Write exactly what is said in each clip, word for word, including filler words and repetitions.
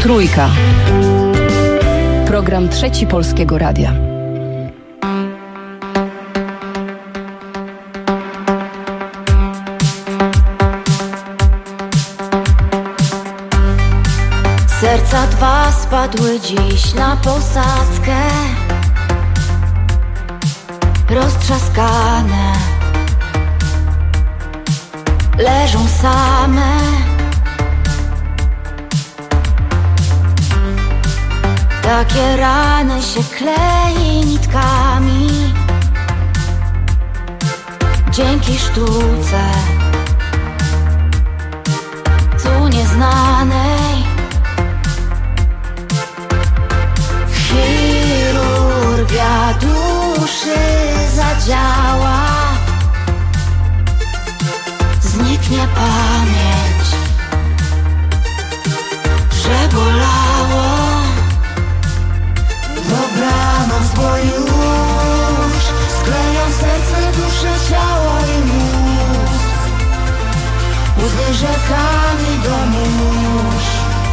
Trójka. Program Trzeci Polskiego Radia. Serca dwa spadły dziś na posadzkę, roztrzaskane, leżą same. Takie rany się klei nitkami dzięki sztuce tu nieznanej. Chirurgia duszy zadziała, zniknie pamięć, że bolało. Dobranoc, bo już skleją serce, duszę, ciało i mózg. Łzy rzekami do mórz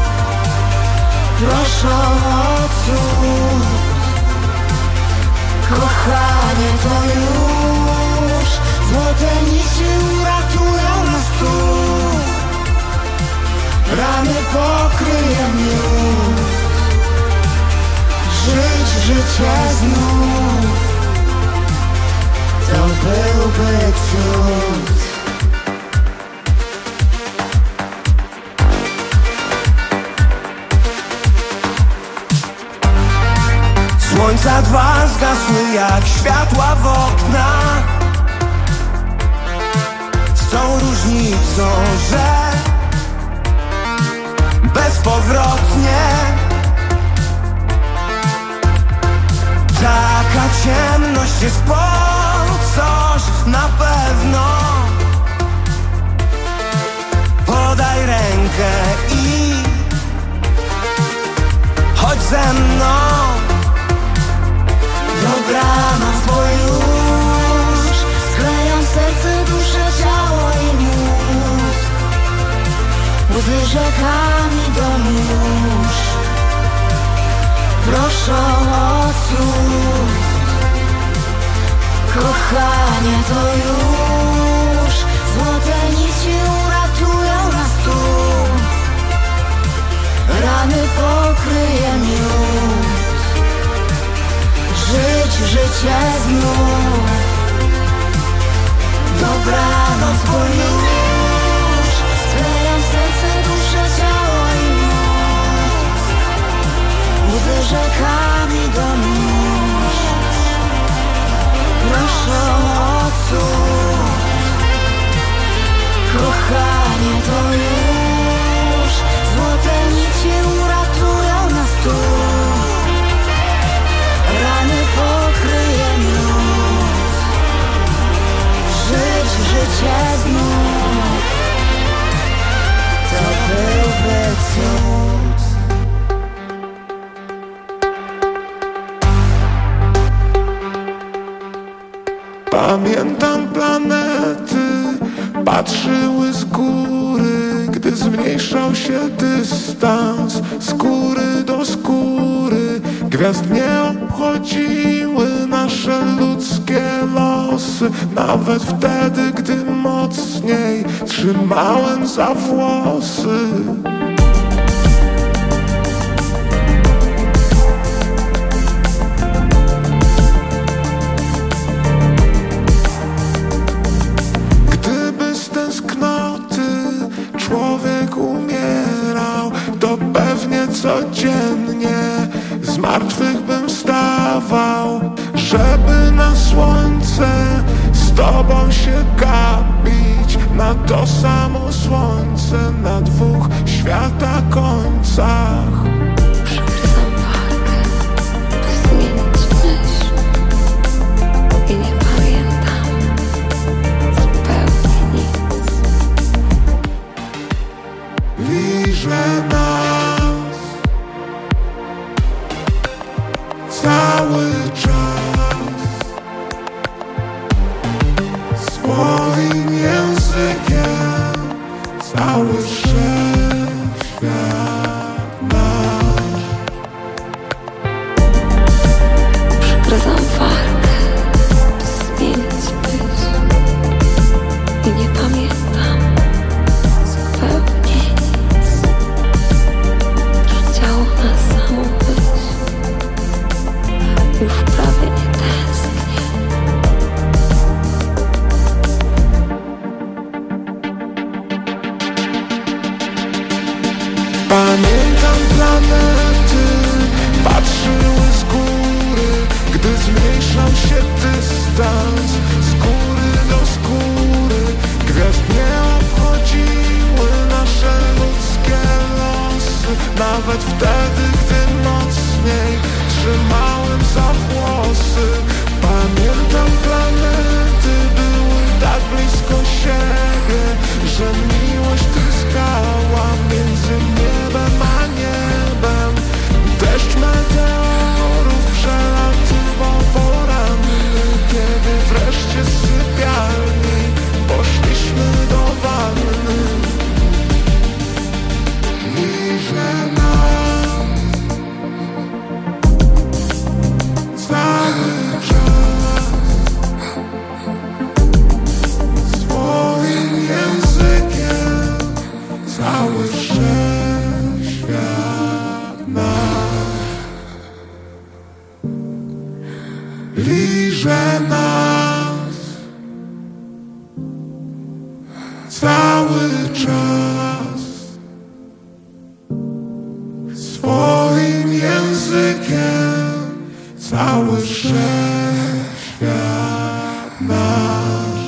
proszą o cud. Kochanie, to już złote nici uratują nas tu. Rany pokryje miód, żyć życie znów, to byłby cud. Słońca dwa zgasły jak światła w oknach, z tą różnicą, że bezpowrotnie. Taka ciemność jest po coś na pewno. Podaj rękę i chodź ze mną. Dobranoc, bo już skleją serce, duszę, ciało i mózg. Łzy rzekami do mórz proszą o cud. Kochanie, to już złote nici uratują nas tu. Rany pokryje miód, żyć życie znów. Dobranoc, bo już skleją serce, duszę, ciało i mózg. Łzy rzekami do mórz proszą o cud. Kochanie, to już złote nici uratują nas tu. Rany pokryje miód, żyć życie znów, to byłby cud. Pamiętam planety, patrzyły z góry, gdy zmniejszał się dystans skóry do skóry. Gwiazd nie obchodziły nasze ludzkie losy, nawet wtedy, gdy mocniej trzymałem za włosy. Gdyby z tęsknoty człowiek umierał, to pewnie codziennie z martwych bym stawał, żeby na słońce z tobą się gapić, na to samo słońce na dwóch świata końcach. Przerwam walkę, by zmienić myśl i nie pamiętam zupełnie nic. Liże nas cały czas swoim językiem, cały wszechświat nas. Pamiętam planety, patrzyły z góry, gdy zmniejszał się dystans z góry do skóry. Gwiazd nie obchodziły nasze ludzkie losy, nawet wtedy, gdy mocniej trzymałem za włosy. Pamiętam planety, były tak blisko siebie, że miłość tryskała między niebem a niebem. Deszcz meteorów przelatywał poranny, kiedy wreszcie z sypialni poszliśmy do wanny. Liże nam cały czas swoim językiem, cały wszechświat nasz liże nas cały czas swoim językiem, cały wszechświat nasz.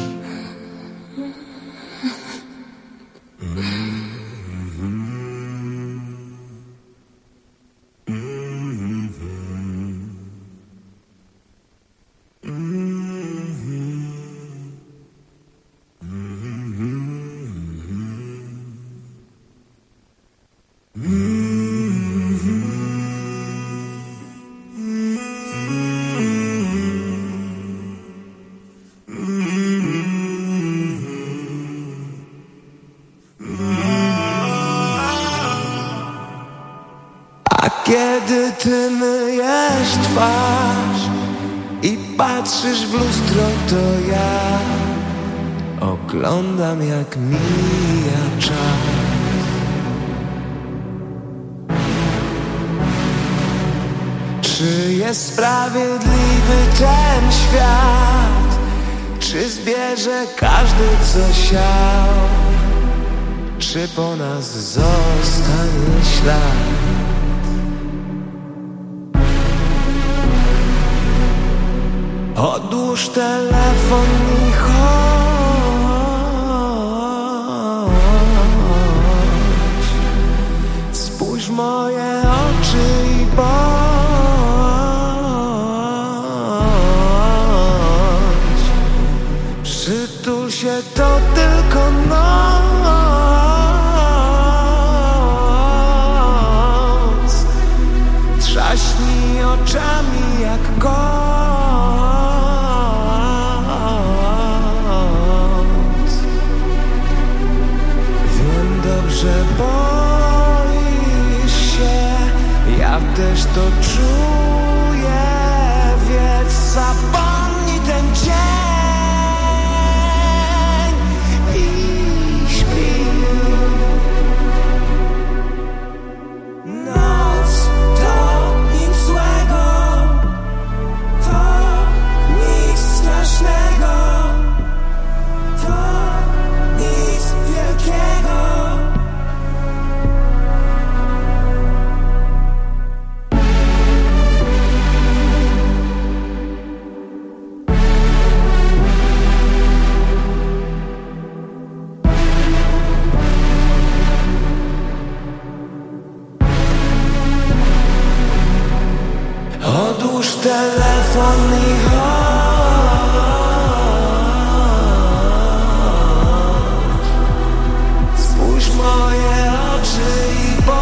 Kiedy ty myjesz twarz i patrzysz w lustro, to ja oglądam, jak mija czas. Czy jest sprawiedliwy ten świat? Czy zbierze każdy, co siał? Czy po nas zostanie ślad? Odłóż telefon i chodź, spójrz w moje oczy i bądź. Przytul się, to tylko noc. Trzaśnij oczami jak gość. Że boisz się, ja też to czuję, więc zapomnij ten dzień i śpi. Noc to nic złego, to nic strasznego, to nic wielkiego. Odłóż telefon i chodź, spójrz w moje oczy i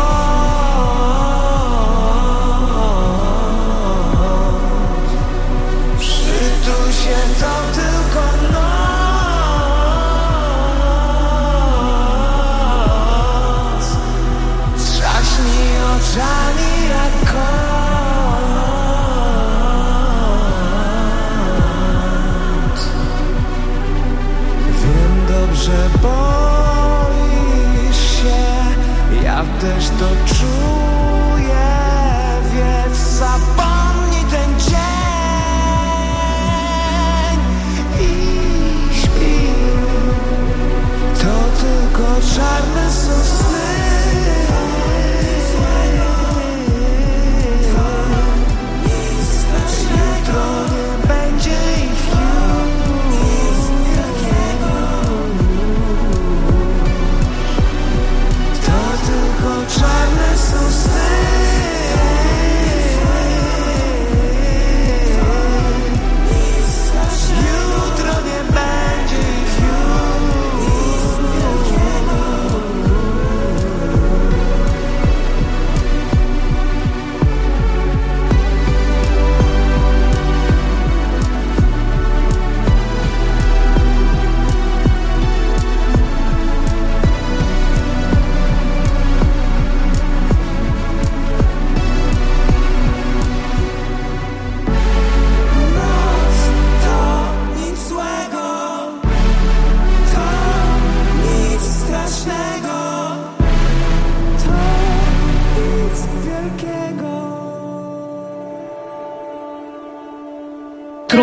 bądź. Przytul się, to tylko noc. Trzaśnij oczami jak koń. Że boisz się, ja też to czuję, więc zapomnij ten dzień i śpi. To tylko czarne są sny.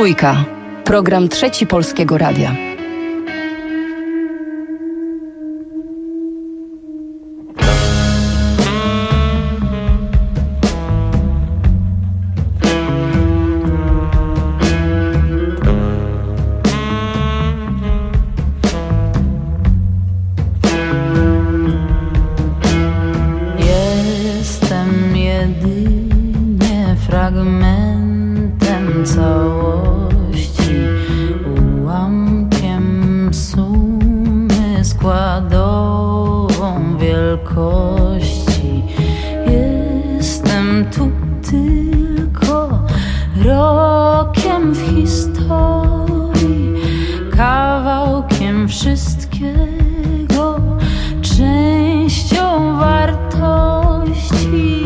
Trójka. Program Trzeci Polskiego Radia. Jestem jedynie fragmentem całości, ułamkiem sumy składową wielkości. Jestem tu tylko rokiem w historii, kawałkiem wszystkiego, częścią wartości.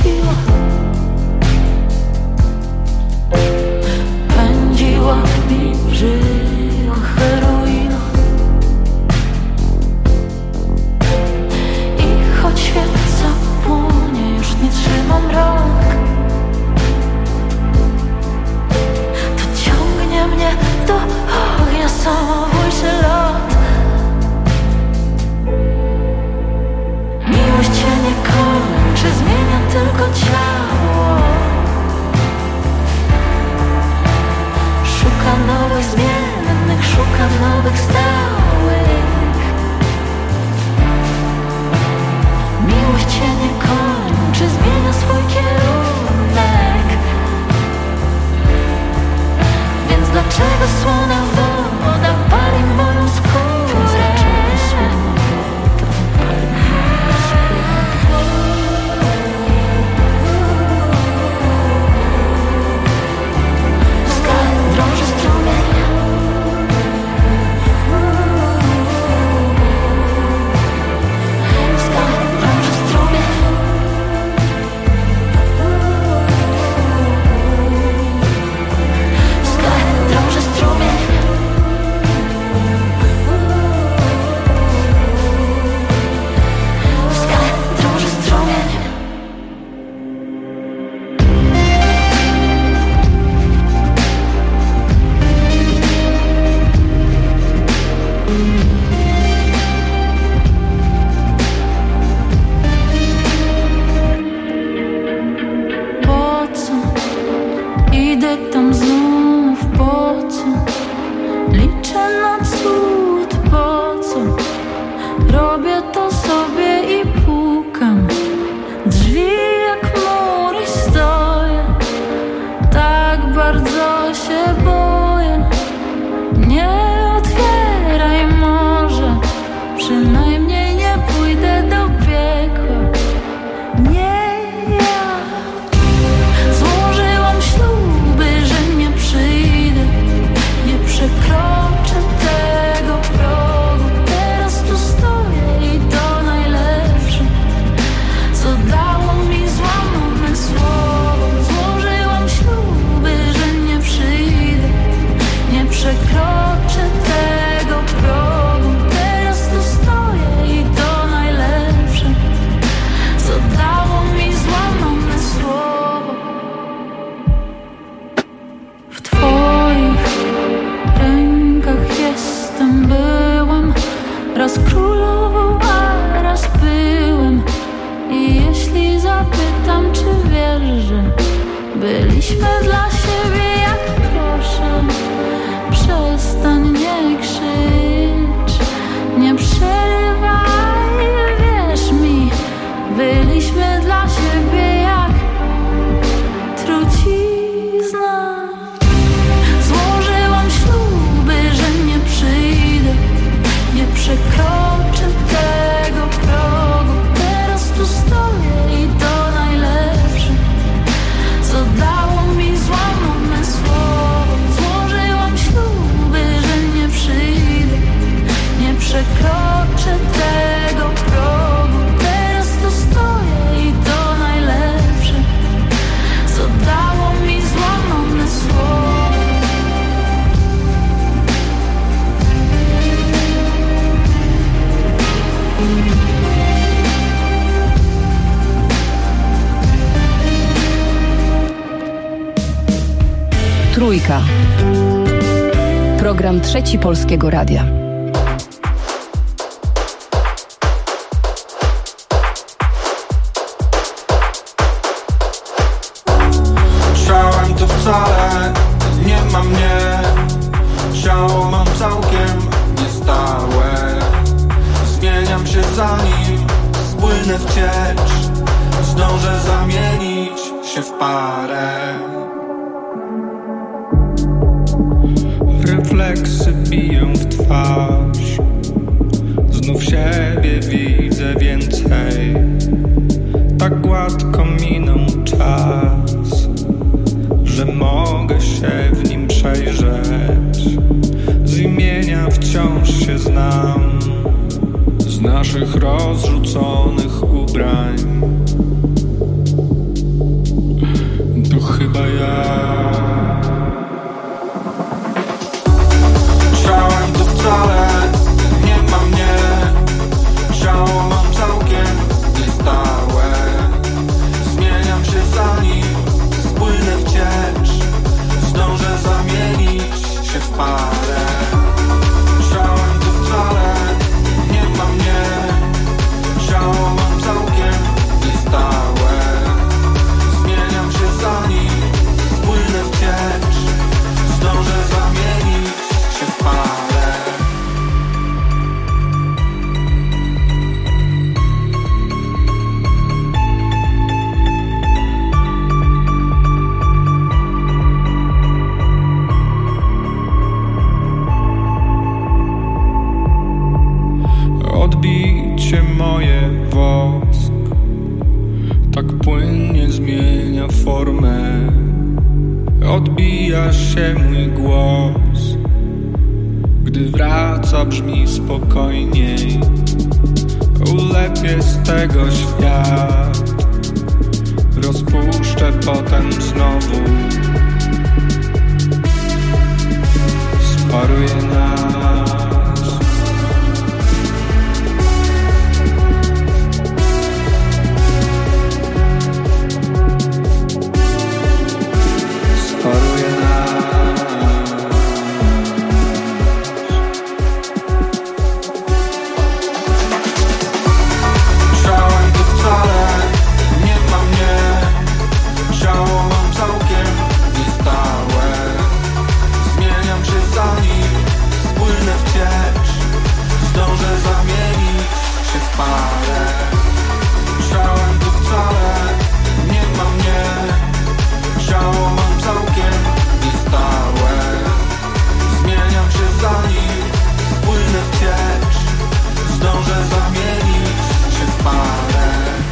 siła pędziła mi w żyłach heroina. I choć świeca płonie, już nie trzymam rąk, to ciągnie mnie do ognia samobójczy lot. Miłość się nie kończy, zmienia tylko ciało. Szuka nowych zmiennych, szuka nowych stałych. Miłość się nie kończy, zmienia swój kierunek. Więc dlaczego słona woda pali moją skórę? Trójka. Program Trzeci Polskiego Radia. Myślałem, to wcale nie ma mnie. Ciało mam całkiem niestałe. Zmieniam się zanim spłynę w ciecz. Zdążę zamienić się w parę. Refleksy biją w twarz. Znów siebie widzę więcej. Tak gładko minął czas, że mogę się w nim przejrzeć. Z imienia wciąż się znam, z naszych rozrzuconych ubrań. zmienia formę. Odbija się mój głos, gdy wraca brzmi spokojniej. Ulepię z tego świat, rozpuszczę potem znowu. Sparuję nas. Sparuję nas. Ciałem to wcale nie ma mnie. Ciało mam całkiem niestałe. Zmieniam się za nim, spłynę w ciecz. Zdążę zamienić się w parę. Ciałem to wcale nie ma mnie. Ciało mam całkiem niestałe. Zmieniam się za nim, spłynę w ciecz. Zdążę zamienić się w parę.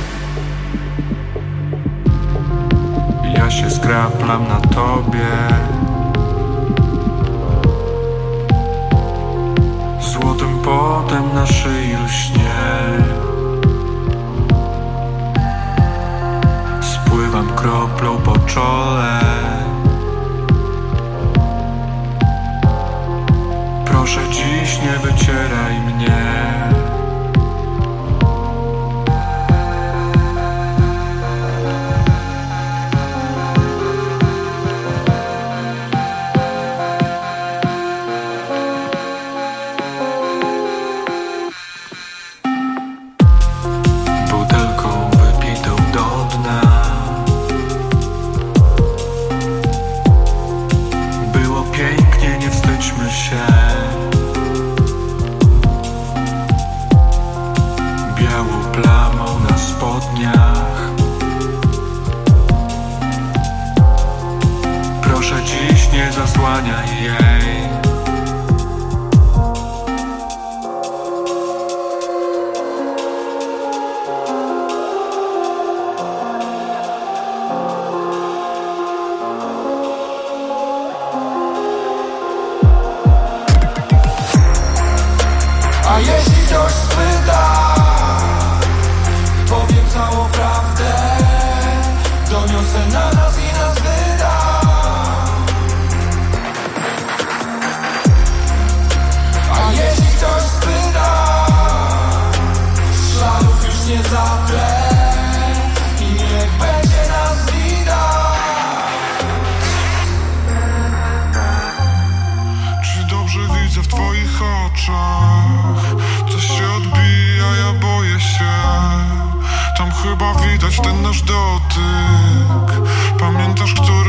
Ja się skraplam na tobie. Złotym potem na szyi lśnie. Spływam kroplą po czole. Proszę dziś nie wycieraj mnie. Butelką wypitą do dna. Było pięknie, nie wstydźmy się. Białą plamą na spodniach. Proszę dziś nie zasłaniaj jej. A jeśli ktoś spyta, powiem całą prawdę. Doniosę na nas i nas wyda. A jeśli ktoś spyta, śladów już nie zatrę. I niech będzie nas widać. Czy dobrze widzę w twoich oczach? Coś się odbija, ja boję się. Tam chyba widać ten nasz dotyk. Pamiętasz, który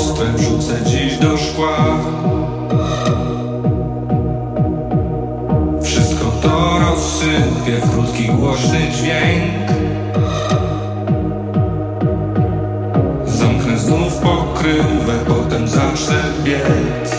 lustwę wrzucę dziś do szkła. Wszystko to rozsypie w krótki, głośny dźwięk. Zamknę znów pokrywę, potem zacznę biec.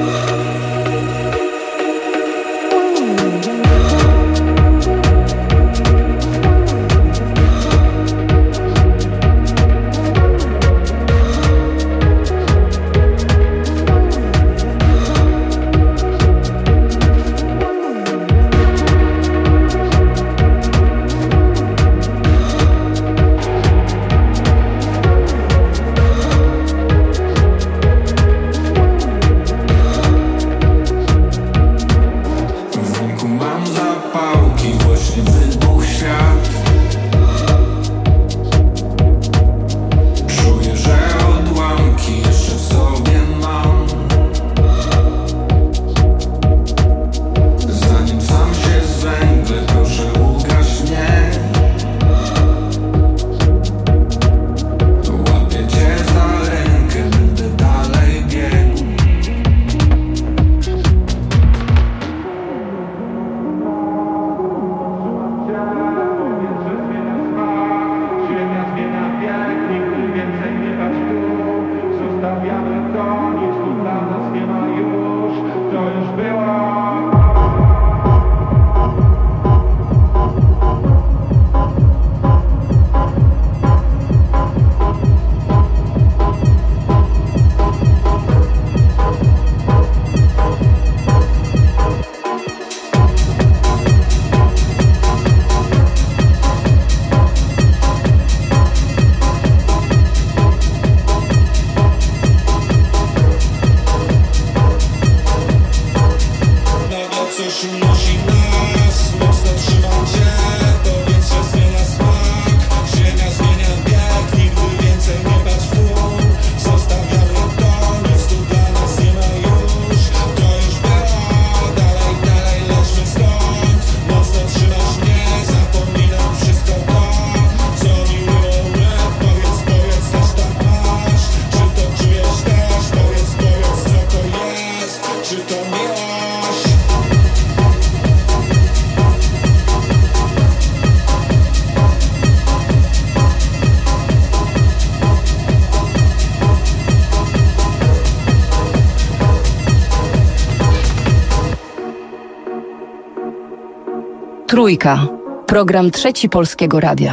Trójka. Program Trzeci Polskiego Radia.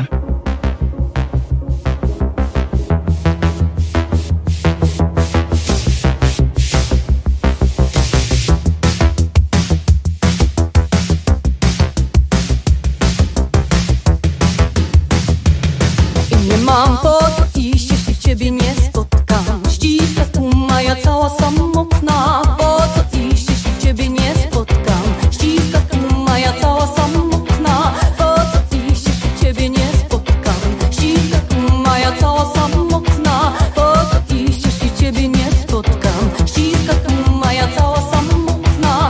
I nie mam po co iść, jeśli ciebie nie spotkam. Ściska tłuma, ja cała samotna. Po co iść, jeśli ciebie nie spotkam? Ściska tłuma, ja cała samotna. Po co iść, jeśli ciebie nie spotkam? Ściska tłuma, ja cała samotna. Po co iść, jeśli ciebie nie spotkam? Ściska tłuma, ja cała samotna.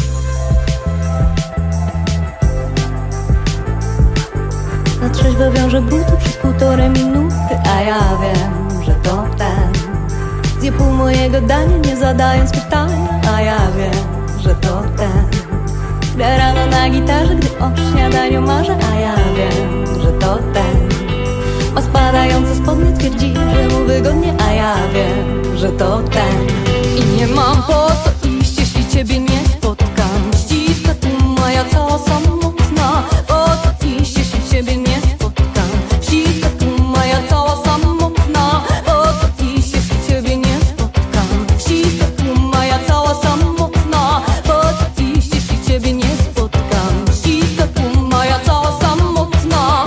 Na trzeźwo wiąże buty przez półtorej minuty, a ja wiem, że to ten. Zje pół mojego dania, nie zadając pytania, a ja wiem, że to ten. Gra rano na gitarze, gdy o śniadaniu marzę, a ja wiem, że to ten. Ma spadające spodnie, twierdzi, że mu wygodnie, a ja wiem, że to ten. I nie mam po co iść, jeśli ciebie nie spotkam. Ściska tu moja cała samotna. Po co iść, jeśli ciebie nie spotkam? Ściska tu moja cała samotna. Po co iść, jeśli ciebie nie spotkam? Ściska tu moja cała samotna. Po co iść, jeśli ciebie nie spotkam? Ściska tu moja cała samotna.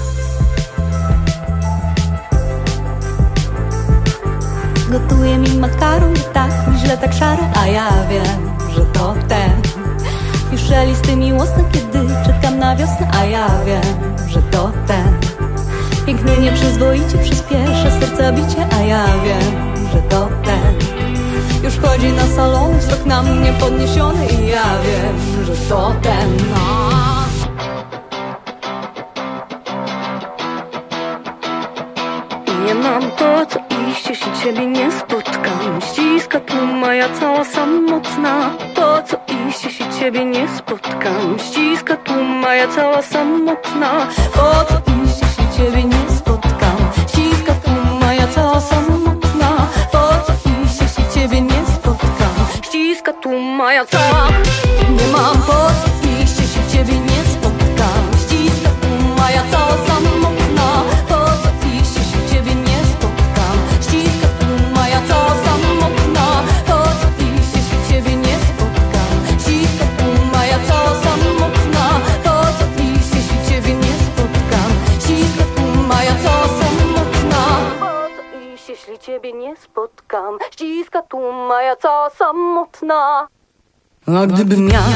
Gotuje mi makaron i tak mi źle, tak szary, a ja wiem, że to ten. Już szelisty miłosny, kiedy czekam na wiosnę, a ja wiem, że to ten. Pięknie nieprzyzwoicie przyspiesza serca bicie, a ja wiem, że to ten. Już chodzi na salony, wzrok na mnie podniesiony i ja wiem, że to ten. No. Nie mam po co iść, jeśli ciebie nie spotkam. Ściska tu moja cała samotna. Po co iść, jeśli ciebie nie spotkam. Ściska tu moja cała samotna. Po co iść, jeśli ciebie nie spotkam. Ściska tu moja cała samotna. Po co iść, jeśli ciebie nie spotkam. Ściska tu moja cała. Nie mam po co iść, jeśli ciebie nie spotkam. Ściska tu moja cała samotna. Po co iść, jeśli ciebie nie spotkam. Ściska tu moja cała samotna. Po co iść, jeśli ciebie nie spotkam. Ściska tu moja cała samotna. Po co iść, jeśli ciebie nie spotkam. Ściska tu moja cała samotna. Po co iść, jeśli ciebie nie spotkam. Ściska tu moja cała samotna. A gdybym ja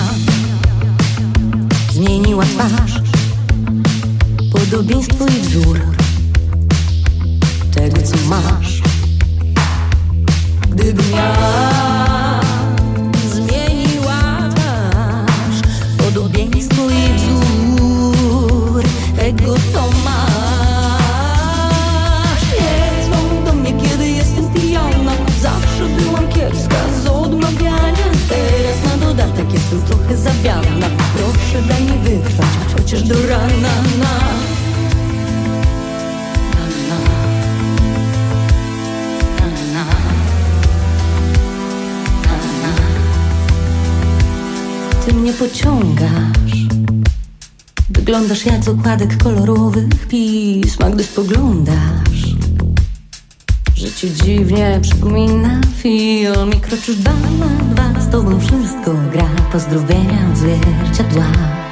zmieniła twarz, podobieństwo i wzór tego, co masz. Gdybym ja zmieniła twarz, podobieństwo i wzór tego, co masz. Nie dzwoń do mnie, kiedy jestem pijana. Zawsze byłam kiepska z odmawiania. Teraz na dodatek jestem trochę zawiadna. Proszę, daj mi wytrwać, chociaż do rana. Na. Na, na. Na, na. Na, na. Ty mnie pociągasz. Wyglądasz jak z okładek kolorowych pism, a gdy spoglądasz, że ci dziwnie przypomina film i kroczysz dwa na dwa. Z tobą wszystko gra, pozdrowienia od zwierciadła.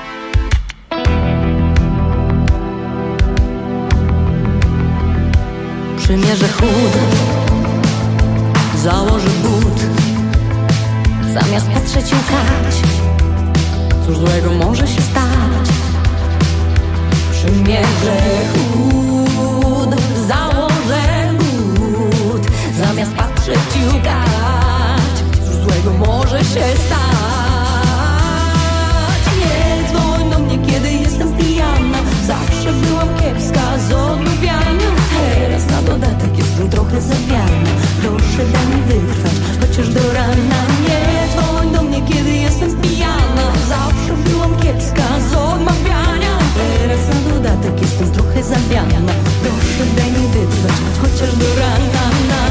Przymierzę chód, założę but, zamiast patrzeć i łkać. Cóż złego może się stać? Przymierzę chód, założę but, zamiast patrzeć i łkać. Cóż złego może się stać? Nie dzwoń do mnie, kiedy jestem pijana. Zawsze byłam kiepska z odmawiania. Teraz na dodatek jestem trochę zawiana. Proszę, daj mi wytrwać, chociaż do rana. Nie dzwoń do mnie, kiedy jestem pijana. Zawsze byłam kiepska z odmawiania. Teraz na dodatek jestem trochę zawiana. Proszę, daj mi wytrwać, chociaż do rana. Na.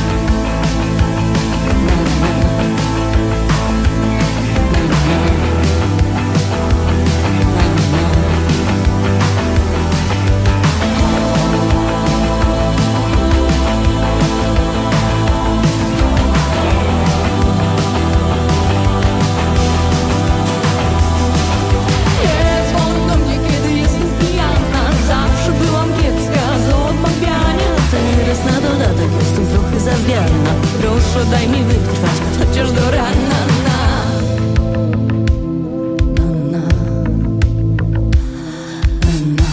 Proszę, daj mi wytrwać, chociaż do rana. Na, na, na, na.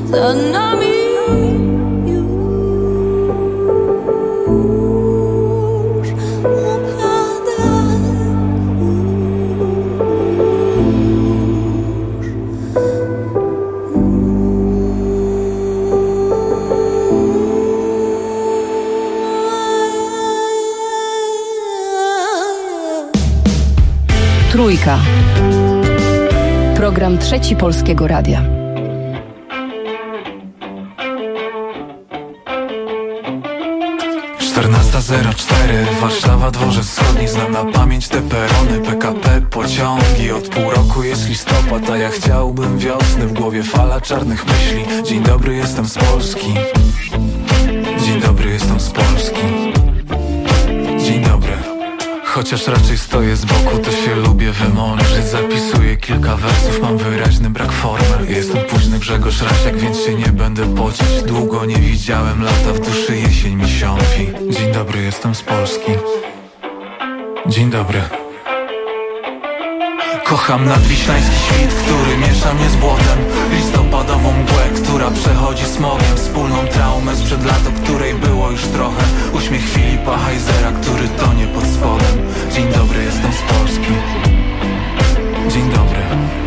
za nami już upadek. Trójka. Program Trzeci Polskiego Radia. czternasta zero cztery, Warszawa, Dworzec Wschodni. Znam na pamięć te perony, P K P, pociągi. Od pół roku jest listopad, a ja chciałbym wiosny. W głowie fala czarnych myśli. Dzień dobry, jestem z Polski. Dzień dobry, jestem z Polski. Dzień dobry. Chociaż raczej stoję z boku, to się lubię wymądrzyć. Zapisuję kilka wersów, mam wyraźny brak formy. Jestem późny Grzegorz Rasiak, więc się nie będę pocić. Długo nie widziałem lata, w duszy jesień mi siąpi. Dzień dobry, jestem z Polski. Dzień dobry. Kocham nadwiślański świt, który miesza mnie z błotem. Listopadową mgłę, która przechodzi smogiem. Wspólną traumę sprzed lat, o której było już trochę. Uśmiech Filipa Heisera, który tonie pod spodem. Dzień dobry, jestem z Polski. Dzień dobry.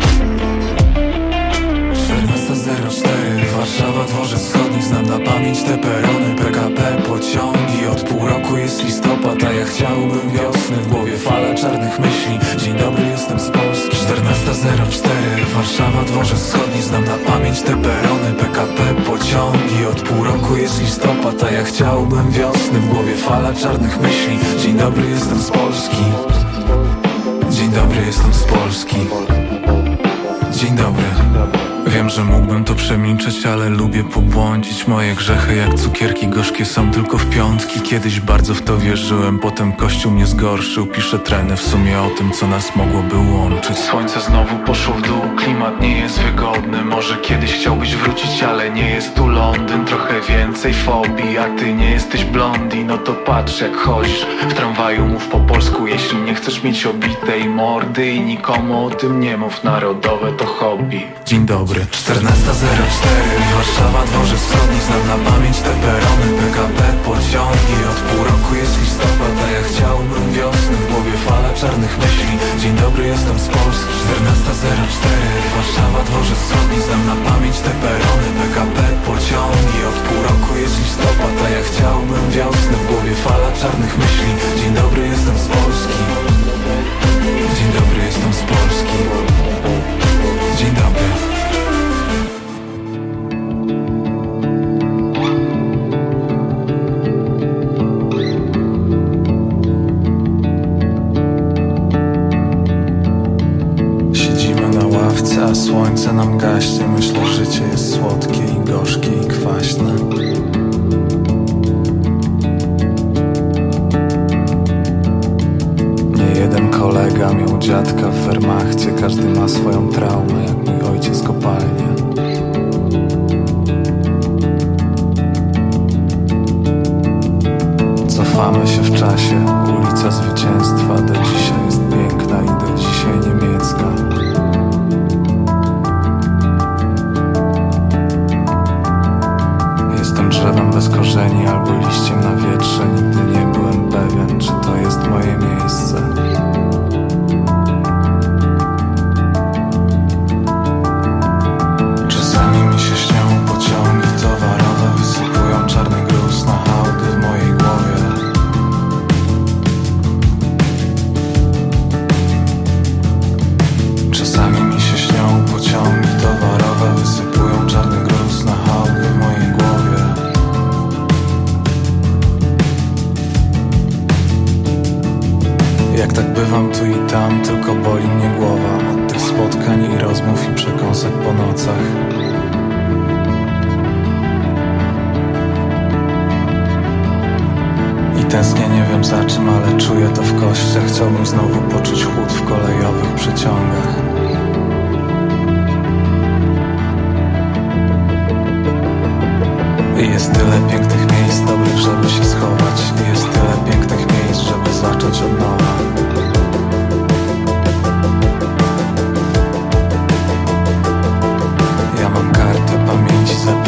czternasta zero cztery, Warszawa, Dworzec Wschodni. Znam na pamięć te perony, P K P, pociągi. Od pół roku jest listopad, a ja chciałbym wiosny. W głowie fala czarnych myśli. Dzień dobry, jestem z Polski. czternasta zero cztery, Warszawa, Dworzec Wschodni. Znam na pamięć te perony, P K P, pociągi. Od pół roku jest listopad, a ja chciałbym wiosny. W głowie fala czarnych myśli. Dzień dobry, jestem z Polski. Dzień dobry, jestem z Polski. Dzień dobry. Wiem, że mógłbym to przemilczeć, ale lubię pobłądzić. Moje grzechy jak cukierki gorzkie są tylko w piątki. Kiedyś bardzo w to wierzyłem, potem kościół mnie zgorszył. Piszę trenę w sumie o tym, co nas mogłoby łączyć. Słońce znowu poszło w dół, klimat nie jest wygodny. Może kiedyś chciałbyś wrócić, ale nie jest tu Londyn. Trochę więcej fobii, a ty nie jesteś blondi. No to patrz jak chodzisz w tramwaju, mów po polsku. Jeśli nie chcesz mieć obitej mordy i nikomu o tym nie mów, narodowe to hobby. Dzień dobry. czternasta zero cztery, Warszawa, Dworzec Wschodni. Znam na pamięć te perony, P K P, pociągi. Od pół roku jest listopad, a ja chciałbym wiosny. W głowie fala czarnych myśli. Dzień dobry, jestem z Polski. czternasta zero cztery, Warszawa, Dworzec Wschodni. Znam na pamięć te perony, P K P, pociągi. Od pół roku jest listopad, a ja chciałbym wiosny. W głowie fala czarnych myśli. Dzień dobry, jestem z Polski. Dzień dobry, jestem z Polski. Dzień dobry. A słońce nam gaśnie. Myślę, że życie jest słodkie i gorzkie i kwaśne. Nie jeden kolega miał dziadka w Wehrmachcie. Każdy ma swoją traumę, jak mój ojciec kopalnie. Cofamy się w czasie. Ulica Zwycięstwa do dzisiaj jest piękna i do dzisiaj niemiecka. Drzewem bez korzeni albo liściem na wietrze. Nigdy nie byłem pewien, czy to jest moje miejsce. Czasami mi się śnią pociągi towarowe. Wysypują czarny gruz na hałdy w mojej głowie. Czasami mi się śnią pociągi towarowe. Wysypują czarny gruz na hałdy w mojej głowie. Jak tak bywam tu i tam, tylko boli mnie głowa od tych spotkań i rozmów i przekąsek po nocach. I tęsknię nie wiem za czym, ale czuję to w kościach. Chciałbym znowu poczuć chłód w kolejowych przeciągach. I jest tyle pięknych miejsc dobrych, żeby się schować. I jest tyle pięknych miejsc, żeby zacząć od nowa. Ja mam kartę pamięci zapisaną.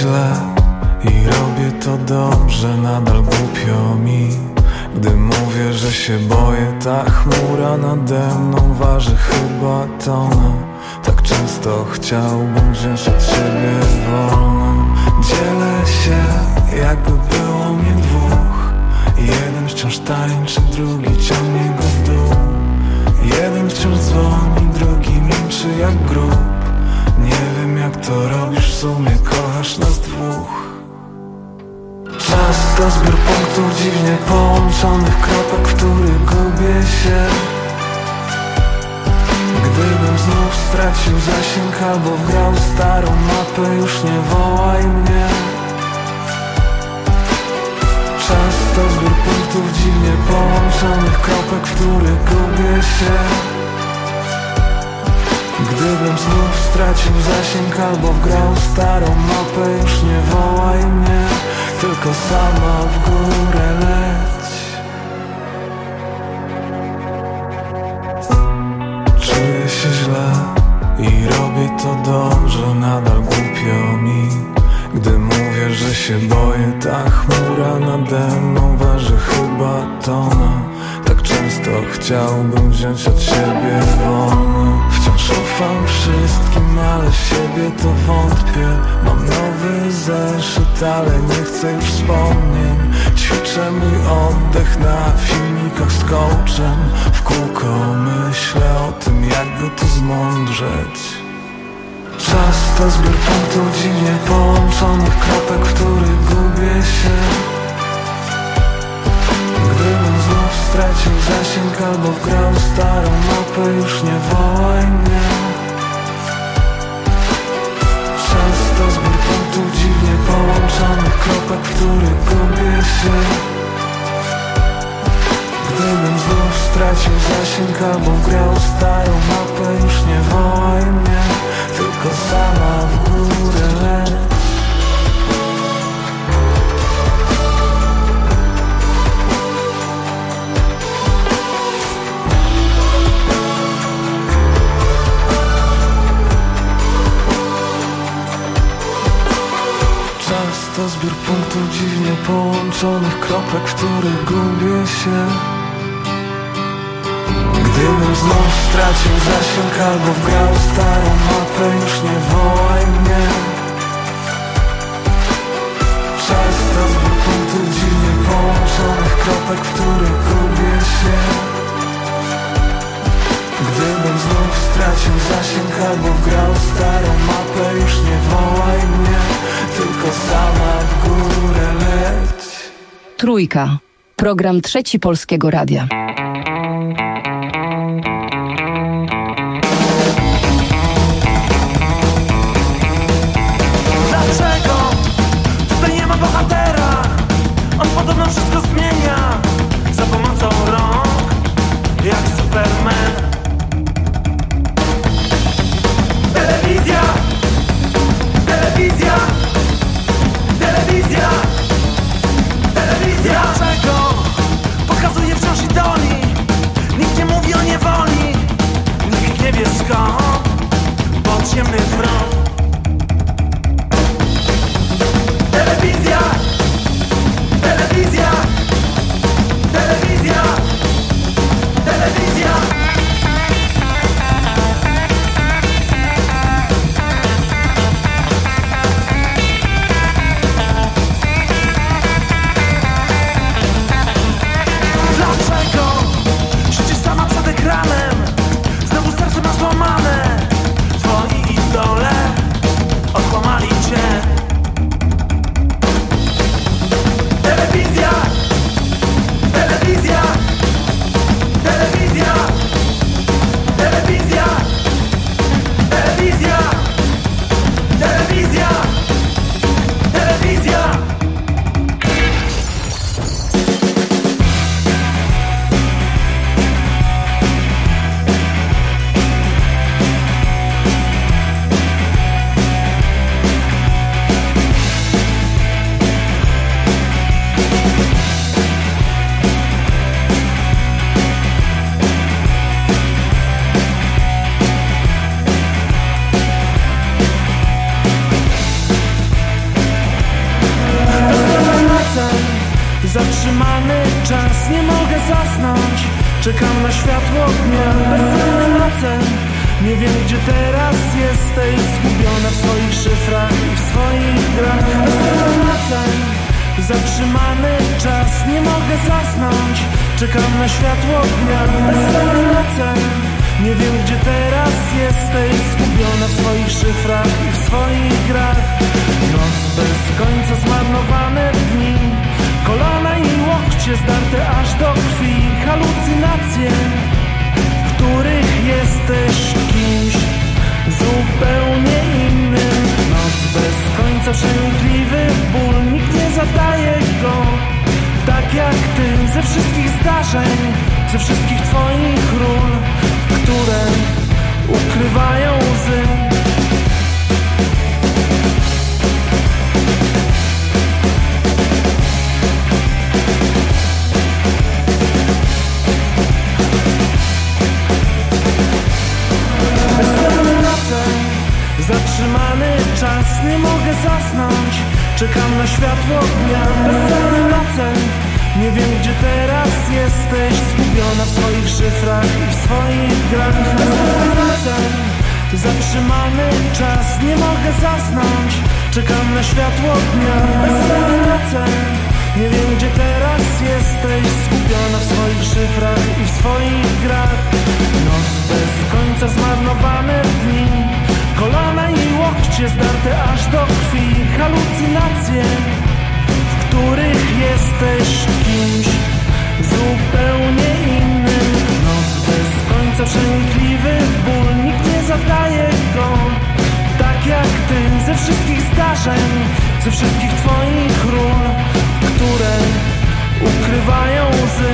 źle i robię to dobrze, nadal głupio mi, gdy mówię, że się boję. Ta chmura nade mną waży chyba tonę. Tak często chciałbym wziąć od siebie wolną. Dzielę się, jakby było mnie dwóch. Jeden wciąż tańczy, drugi ciągnie go w dół. Jeden wciąż dzwoni, drugi milczy jak grób. Nie wiem jak to robisz, w sumie kochasz nas dwóch. Czas to zbiór punktów dziwnie połączonych kropek, w których gubię się. Gdybym znów stracił zasięg albo wgrał starą mapę, już nie wołaj mnie. Czas to zbiór punktów dziwnie połączonych kropek, w których gubię się. Gdybym znów stracił zasięg albo wgrał starą mapę, już nie wołaj mnie, tylko sama w górę leć. Czuję się źle i robię to dobrze, nadal głupio mi, gdy mówię, że się boję. Ta chmura nade mną waży chyba tonę. Tak często chciałbym wziąć od siebie wolno. Wciąż ufam wszystkim, ale w siebie to wątpię. Mam nowy zeszyt, ale nie chcę już wspomnień. Ćwiczę mój oddech na filmikach z coachem. W kółko myślę o tym, jakby tu zmądrzeć. Czas to zbiór punktów dziwnie połączonych kropek, w których gubię się. Gdybym znów stracił zasięg albo wgrał starą mapę, już nie wołaj mnie. Czas to zbiór punktów dziwnie połączonych kropek, w których gubię się. Gdybym znów stracił zasięg albo wgrał starą mapę, już nie wołaj mnie, tylko sama w górę leć. Czas to zbiór punktów dziwnie połączonych kropek, w których gubię się. Gdybym znów stracił zasięg albo wgrał starą mapę, już nie wołaj mnie. Czas to zbiór punktów dziwnie połączonych kropek, w których gubię się. Gdybym znów stracił zasięg albo wgrał starą mapę, już nie wołaj mnie, tylko sama w górę leć. Trójka. Program Trzeci Polskiego Radia. Dlaczego tutaj nie ma bohatera? On podobno wszystko zmienia za pomocą rąk, jak Superman. Telewizja, telewizja, telewizja, telewizja. Dlaczego pokazuje wciąż idoli? czekam na światło dnia. Bezsenne noce, nie wiem gdzie teraz jesteś, zgubiona w swoich szyfrach i w swoich grach. Bezsenne noce, zatrzymany czas, nie mogę zasnąć, czekam na światło dnia. Bezsenne noce, nie wiem gdzie teraz jesteś, zgubiona w swoich szyfrach i w swoich grach. Noc bez końca, zmarnowane dni, kolana i łokcie zdarte aż do krwi. Halucynacje, w których jesteś kimś zupełnie innym. Noc bez końca, przenikliwy ból, nikt nie zadaje go tak jak ty. Ze wszystkich zdarzeń, ze wszystkich twoich ról, które ukrywają łzy. Bezsenne noce, zatrzymany czas, nie mogę zasnąć, czekam na światło dnia. Bezsenne noce, nie wiem gdzie teraz jesteś, zgubiona w swoich szyfrach i w swoich grach. Bezsenne noce, zatrzymany czas, nie mogę zasnąć, czekam na światło dnia. Bezsenne noce, nie wiem gdzie teraz jesteś, zgubiona w swoich szyfrach i w swoich grach. Noc bez końca, zmarnowane dni, kolana i łokcie zdarte aż do krwi. Halucynacje, w których jesteś kimś zupełnie innym. Noc bez końca, przenikliwy ból, nikt nie zadaje go tak jak ty. Ze wszystkich zdarzeń, ze wszystkich twoich ról, które ukrywają łzy.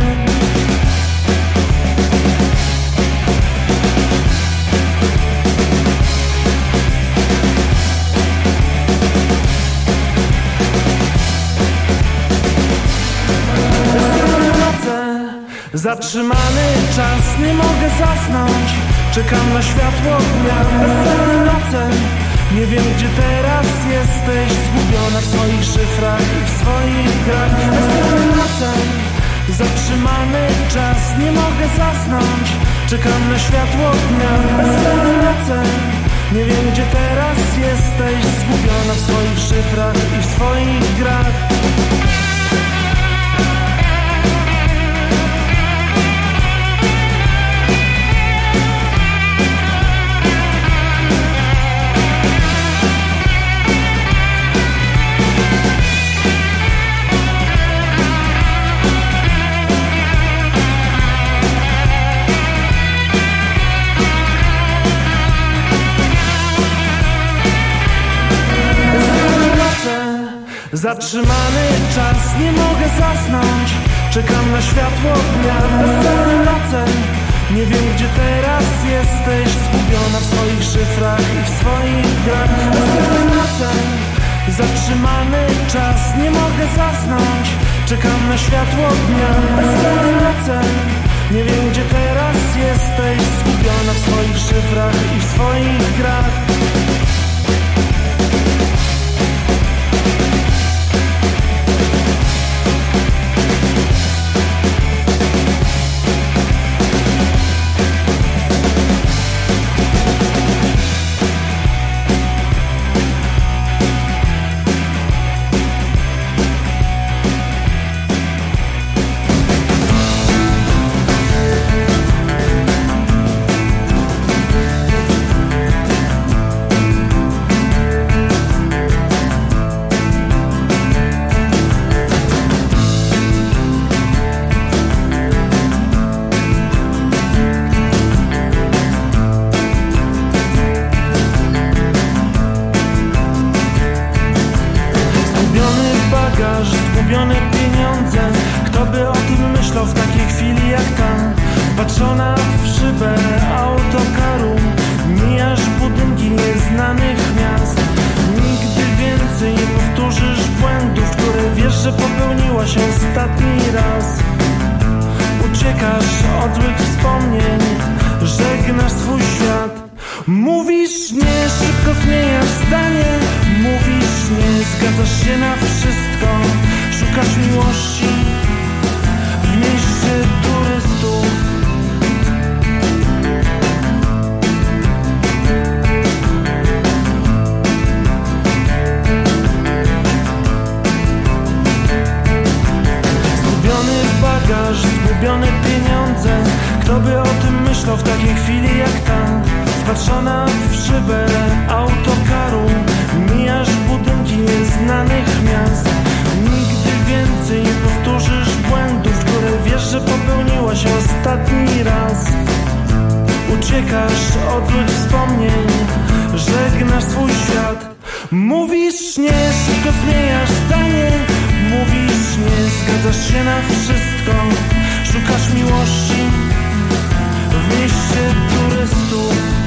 Zatrzymany czas, nie mogę zasnąć, czekam na światło dnia. Bezsenne noce, nie wiem gdzie teraz jesteś, zgubiona w swoich szyfrach i w swoich grach. Bezsenne noce, zatrzymany czas, nie mogę zasnąć, czekam na światło dnia. Bezsenne noce, nie wiem gdzie teraz jesteś, zgubiona w swoich szyfrach i w swoich grach. Zatrzymany czas, nie mogę zasnąć, czekam na światło dnia. Bezsenne noce, nie wiem gdzie teraz jesteś, zgubiona w swoich szyfrach i w swoich grach. Bezsenne noce, zatrzymany czas, nie mogę zasnąć, czekam na światło dnia. Bezsenne noce, nie wiem gdzie teraz jesteś, zgubiona w swoich szyfrach i w swoich grach. Zgubione pieniądze, kto by o tym myślał w takiej chwili jak ta? Wpatrzona w szybę autokaru, mijasz budynki nieznanych miast. Nigdy więcej nie powtórzysz błędów, które wiesz, że popełniłaś ostatni raz. Uciekasz od złych wspomnień, żegnasz swój świat. Mówisz nie, szybko zmieniasz zdanie. Mówisz nie, zgadzasz się na wszystko. Szukasz miłości w mieście turystów. Wpatrzona w szybę autokaru mijasz budynki nieznanych miast. Nigdy więcej nie powtórzysz błędów, które wiesz, że popełniłaś ostatni raz. Uciekasz od złych wspomnień, żegnasz swój świat. Mówisz nie, szybko zmieniasz zdanie. Mówisz nie, zgadzasz się na wszystko. Szukasz miłości w mieście turystów.